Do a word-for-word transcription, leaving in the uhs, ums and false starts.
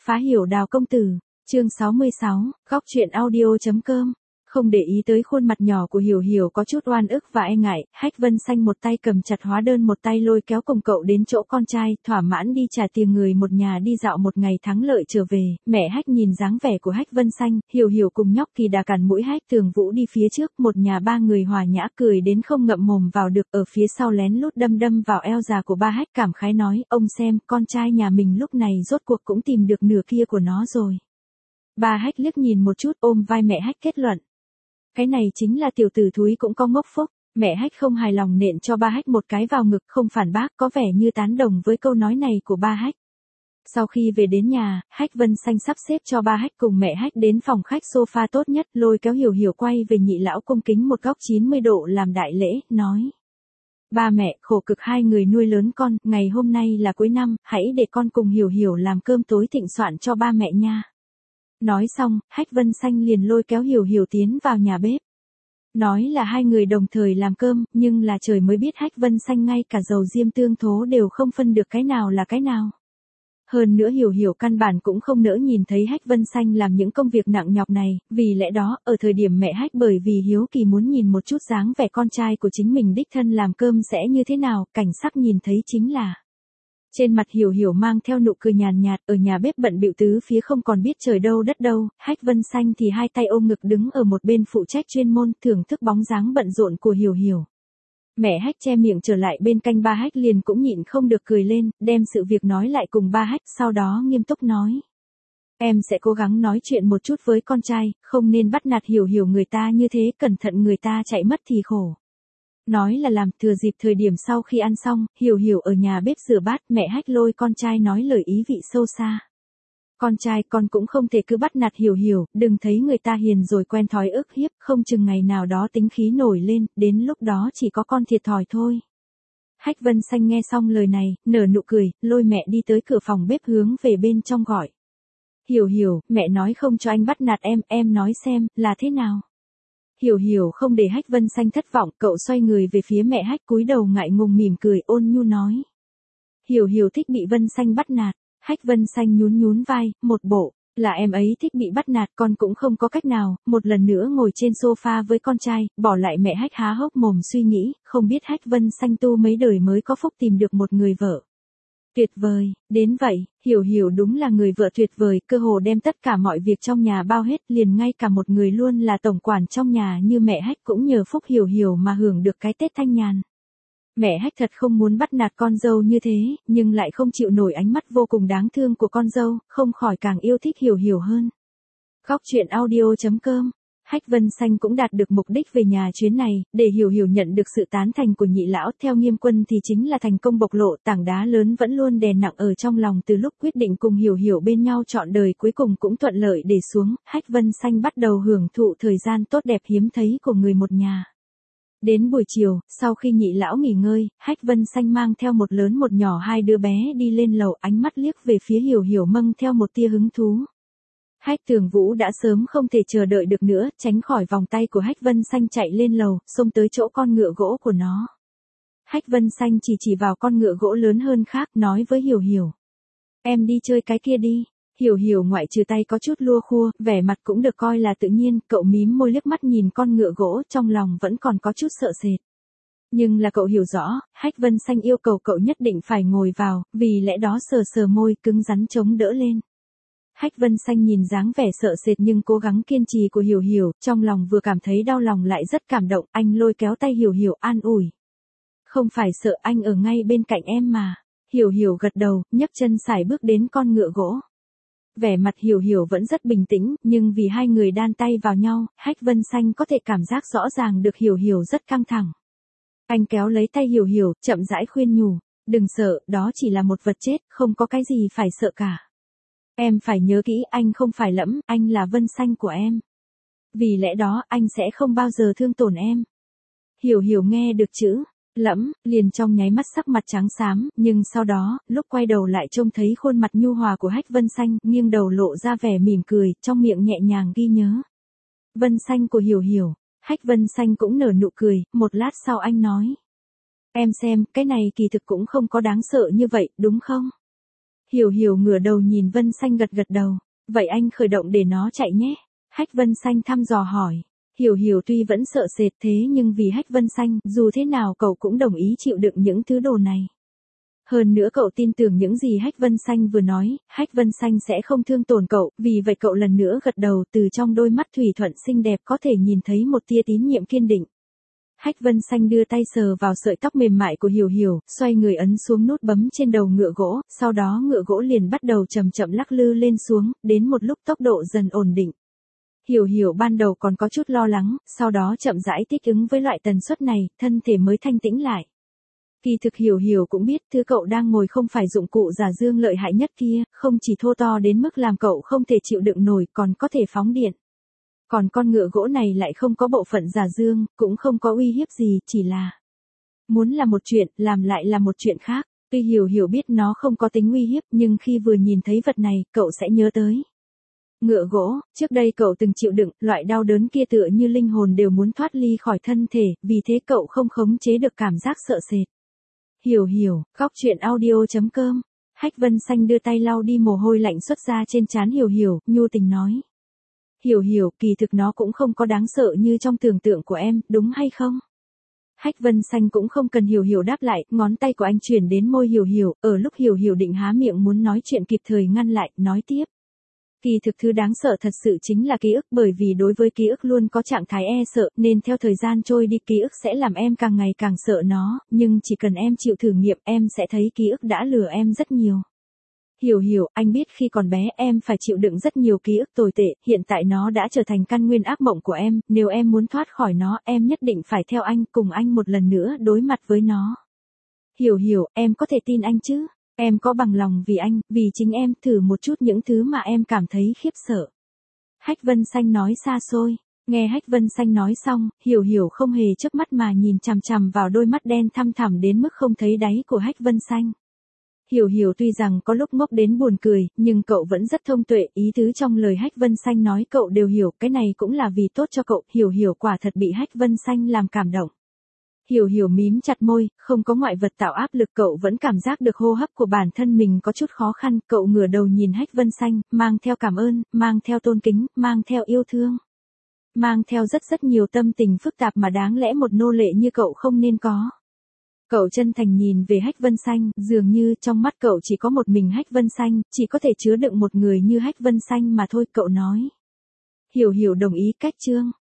Phá hiểu Đào công tử, chương sáu mươi sáu, góc truyện audio.com. Không để ý tới khuôn mặt nhỏ của Hiểu Hiểu có chút oan ức và e ngại, Hách Vân Xanh một tay cầm chặt hóa đơn một tay lôi kéo cùng cậu đến chỗ con trai, thỏa mãn đi trả tiền người một nhà đi dạo một ngày thắng lợi trở về. Mẹ Hách nhìn dáng vẻ của Hách Vân Xanh, Hiểu Hiểu cùng nhóc Kỳ Đà cản mũi Hách Tường Vũ đi phía trước, một nhà ba người hòa nhã cười đến không ngậm mồm vào được, ở phía sau lén lút đâm đâm vào eo già của ba Hách, cảm khái nói, ông xem, con trai nhà mình lúc này rốt cuộc cũng tìm được nửa kia của nó rồi. Ba Hách liếc nhìn một chút, ôm vai mẹ Hách kết luận. Cái này chính là tiểu tử thúi cũng có ngốc phúc. Mẹ Hách không hài lòng nện cho ba Hách một cái vào ngực, không phản bác, có vẻ như tán đồng với câu nói này của ba Hách. Sau khi về đến nhà, Hách Vân Xanh sắp xếp cho ba Hách cùng mẹ Hách đến phòng khách sofa tốt nhất, lôi kéo Hiểu Hiểu quay về nhị lão cung kính một góc chín mươi độ làm đại lễ, nói. Ba mẹ, khổ cực hai người nuôi lớn con, ngày hôm nay là cuối năm, hãy để con cùng Hiểu Hiểu làm cơm tối thịnh soạn cho ba mẹ nha. Nói xong, Hách Vân Xanh liền lôi kéo Hiểu Hiểu tiến vào nhà bếp. Nói là hai người đồng thời làm cơm, nhưng là trời mới biết Hách Vân Xanh ngay cả dầu diêm tương thố đều không phân được cái nào là cái nào. Hơn nữa Hiểu Hiểu căn bản cũng không nỡ nhìn thấy Hách Vân Xanh làm những công việc nặng nhọc này, vì lẽ đó, ở thời điểm mẹ Hách bởi vì hiếu kỳ muốn nhìn một chút dáng vẻ con trai của chính mình đích thân làm cơm sẽ như thế nào, cảnh sắc nhìn thấy chính là. Trên mặt Hiểu Hiểu mang theo nụ cười nhàn nhạt, ở nhà bếp bận bịu tứ phía không còn biết trời đâu đất đâu, Hách Vân Xanh thì hai tay ôm ngực đứng ở một bên phụ trách chuyên môn, thưởng thức bóng dáng bận rộn của Hiểu Hiểu. Mẹ Hách che miệng trở lại bên cạnh ba Hách liền cũng nhịn không được cười lên, đem sự việc nói lại cùng ba Hách, sau đó nghiêm túc nói. Em sẽ cố gắng nói chuyện một chút với con trai, không nên bắt nạt Hiểu Hiểu người ta như thế, cẩn thận người ta chạy mất thì khổ. Nói là làm, thừa dịp thời điểm sau khi ăn xong, Hiểu Hiểu ở nhà bếp rửa bát, mẹ Hách lôi con trai nói lời ý vị sâu xa. Con trai con cũng không thể cứ bắt nạt Hiểu Hiểu, đừng thấy người ta hiền rồi quen thói ức hiếp, không chừng ngày nào đó tính khí nổi lên, đến lúc đó chỉ có con thiệt thòi thôi. Hách Vân Xanh nghe xong lời này, nở nụ cười, lôi mẹ đi tới cửa phòng bếp hướng về bên trong gọi. Hiểu Hiểu, mẹ nói không cho anh bắt nạt em, em nói xem, là thế nào? Hiểu Hiểu không để Hách Vân Xanh thất vọng, cậu xoay người về phía mẹ Hách cúi đầu ngại ngùng mỉm cười ôn nhu nói. Hiểu Hiểu thích bị Vân Xanh bắt nạt, Hách Vân Xanh nhún nhún vai, một bộ, là em ấy thích bị bắt nạt con cũng không có cách nào, một lần nữa ngồi trên sofa với con trai, bỏ lại mẹ Hách há hốc mồm suy nghĩ, không biết Hách Vân Xanh tu mấy đời mới có phúc tìm được một người vợ. Tuyệt vời, đến vậy, Hiểu Hiểu đúng là người vợ tuyệt vời, cơ hồ đem tất cả mọi việc trong nhà bao hết, liền ngay cả một người luôn là tổng quản trong nhà như mẹ Hách cũng nhờ phúc Hiểu Hiểu mà hưởng được cái Tết thanh nhàn. Mẹ Hách thật không muốn bắt nạt con dâu như thế, nhưng lại không chịu nổi ánh mắt vô cùng đáng thương của con dâu, không khỏi càng yêu thích Hiểu Hiểu hơn. Góc truyện audio.com. Hách Vân Xanh cũng đạt được mục đích về nhà chuyến này, để Hiểu Hiểu nhận được sự tán thành của nhị lão, theo Nghiêm Quân thì chính là thành công bộc lộ, tảng đá lớn vẫn luôn đè nặng ở trong lòng từ lúc quyết định cùng Hiểu Hiểu bên nhau trọn đời cuối cùng cũng thuận lợi để xuống, Hách Vân Xanh bắt đầu hưởng thụ thời gian tốt đẹp hiếm thấy của người một nhà. Đến buổi chiều, sau khi nhị lão nghỉ ngơi, Hách Vân Xanh mang theo một lớn một nhỏ hai đứa bé đi lên lầu, ánh mắt liếc về phía Hiểu Hiểu mâng theo một tia hứng thú. Hách Tường Vũ đã sớm không thể chờ đợi được nữa, tránh khỏi vòng tay của Hách Vân Xanh chạy lên lầu, xông tới chỗ con ngựa gỗ của nó. Hách Vân Xanh chỉ chỉ vào con ngựa gỗ lớn hơn khác, nói với Hiểu Hiểu. Em đi chơi cái kia đi. Hiểu Hiểu ngoại trừ tay có chút lua khua, vẻ mặt cũng được coi là tự nhiên, cậu mím môi liếc mắt nhìn con ngựa gỗ, trong lòng vẫn còn có chút sợ sệt. Nhưng là cậu hiểu rõ, Hách Vân Xanh yêu cầu cậu nhất định phải ngồi vào, vì lẽ đó sờ sờ môi cứng rắn chống đỡ lên. Hách Vân Xanh nhìn dáng vẻ sợ sệt nhưng cố gắng kiên trì của Hiểu Hiểu, trong lòng vừa cảm thấy đau lòng lại rất cảm động, anh lôi kéo tay Hiểu Hiểu an ủi. Không phải sợ, anh ở ngay bên cạnh em mà. Hiểu Hiểu gật đầu, nhấc chân sải bước đến con ngựa gỗ. Vẻ mặt Hiểu Hiểu vẫn rất bình tĩnh, nhưng vì hai người đan tay vào nhau, Hách Vân Xanh có thể cảm giác rõ ràng được Hiểu Hiểu rất căng thẳng. Anh kéo lấy tay Hiểu Hiểu, chậm rãi khuyên nhủ, đừng sợ, đó chỉ là một vật chết, không có cái gì phải sợ cả. Em phải nhớ kỹ, anh không phải Lẫm, anh là Vân Xanh của em. Vì lẽ đó, anh sẽ không bao giờ thương tổn em. Hiểu Hiểu nghe được chữ Lẫm, liền trong nháy mắt sắc mặt trắng xám, nhưng sau đó, lúc quay đầu lại trông thấy khuôn mặt nhu hòa của Hách Vân Xanh, nghiêng đầu lộ ra vẻ mỉm cười, trong miệng nhẹ nhàng ghi nhớ. Vân Xanh của Hiểu Hiểu. Hách Vân Xanh cũng nở nụ cười, một lát sau anh nói. Em xem, cái này kỳ thực cũng không có đáng sợ như vậy, đúng không? Hiểu Hiểu ngửa đầu nhìn Vân Xanh gật gật đầu. Vậy anh khởi động để nó chạy nhé. Hách Vân Xanh thăm dò hỏi. Hiểu Hiểu tuy vẫn sợ sệt thế nhưng vì Hách Vân Xanh, dù thế nào cậu cũng đồng ý chịu đựng những thứ đồ này. Hơn nữa cậu tin tưởng những gì Hách Vân Xanh vừa nói, Hách Vân Xanh sẽ không thương tổn cậu, vì vậy cậu lần nữa gật đầu, từ trong đôi mắt thủy thuận xinh đẹp có thể nhìn thấy một tia tín nhiệm kiên định. Hách Vân Xanh đưa tay sờ vào sợi tóc mềm mại của Hiểu Hiểu, xoay người ấn xuống nút bấm trên đầu ngựa gỗ, sau đó ngựa gỗ liền bắt đầu chậm chậm lắc lư lên xuống, đến một lúc tốc độ dần ổn định. Hiểu Hiểu ban đầu còn có chút lo lắng, sau đó chậm rãi thích ứng với loại tần suất này, thân thể mới thanh tĩnh lại. Kỳ thực Hiểu Hiểu cũng biết thứ cậu đang ngồi không phải dụng cụ giả dương lợi hại nhất kia, không chỉ thô to đến mức làm cậu không thể chịu đựng nổi, còn có thể phóng điện. Còn con ngựa gỗ này lại không có bộ phận giả dương, cũng không có uy hiếp gì, chỉ là muốn là một chuyện, làm lại là một chuyện khác. Tuy Hiểu Hiểu biết nó không có tính uy hiếp, nhưng khi vừa nhìn thấy vật này, cậu sẽ nhớ tới ngựa gỗ. Trước đây cậu từng chịu đựng, loại đau đớn kia tựa như linh hồn đều muốn thoát ly khỏi thân thể, vì thế cậu không khống chế được cảm giác sợ sệt. Hiểu Hiểu, góc truyện audio chấm com. Hách Vân Xanh đưa tay lau đi mồ hôi lạnh xuất ra trên trán Hiểu Hiểu, nhu tình nói. Hiểu Hiểu, kỳ thực nó cũng không có đáng sợ như trong tưởng tượng của em, đúng hay không? Hách Vân Xanh cũng không cần Hiểu Hiểu đáp lại, ngón tay của anh chuyển đến môi Hiểu Hiểu, ở lúc Hiểu Hiểu định há miệng muốn nói chuyện kịp thời ngăn lại, nói tiếp. Kỳ thực thứ đáng sợ thật sự chính là ký ức, bởi vì đối với ký ức luôn có trạng thái e sợ, nên theo thời gian trôi đi ký ức sẽ làm em càng ngày càng sợ nó, nhưng chỉ cần em chịu thử nghiệm em sẽ thấy ký ức đã lừa em rất nhiều. Hiểu Hiểu, anh biết khi còn bé em phải chịu đựng rất nhiều ký ức tồi tệ, hiện tại nó đã trở thành căn nguyên ác mộng của em, nếu em muốn thoát khỏi nó, em nhất định phải theo anh, cùng anh một lần nữa đối mặt với nó. Hiểu Hiểu, em có thể tin anh chứ? Em có bằng lòng vì anh, vì chính em, thử một chút những thứ mà em cảm thấy khiếp sợ. Hách Vân Xanh nói xa xôi. Nghe Hách Vân Xanh nói xong, Hiểu Hiểu không hề chớp mắt mà nhìn chằm chằm vào đôi mắt đen thăm thẳm đến mức không thấy đáy của Hách Vân Xanh. Hiểu Hiểu tuy rằng có lúc ngốc đến buồn cười, nhưng cậu vẫn rất thông tuệ, ý tứ trong lời Hách Vân Xanh nói cậu đều hiểu, cái này cũng là vì tốt cho cậu. Hiểu Hiểu quả thật bị Hách Vân Xanh làm cảm động. Hiểu Hiểu mím chặt môi, không có ngoại vật tạo áp lực, cậu vẫn cảm giác được hô hấp của bản thân mình có chút khó khăn, cậu ngửa đầu nhìn Hách Vân Xanh, mang theo cảm ơn, mang theo tôn kính, mang theo yêu thương, mang theo rất rất nhiều tâm tình phức tạp mà đáng lẽ một nô lệ như cậu không nên có. Cậu chân thành nhìn về Hách Vân Xanh, dường như trong mắt cậu chỉ có một mình Hách Vân Xanh, chỉ có thể chứa đựng một người như Hách Vân Xanh mà thôi, cậu nói. Hiểu Hiểu đồng ý, cách chương.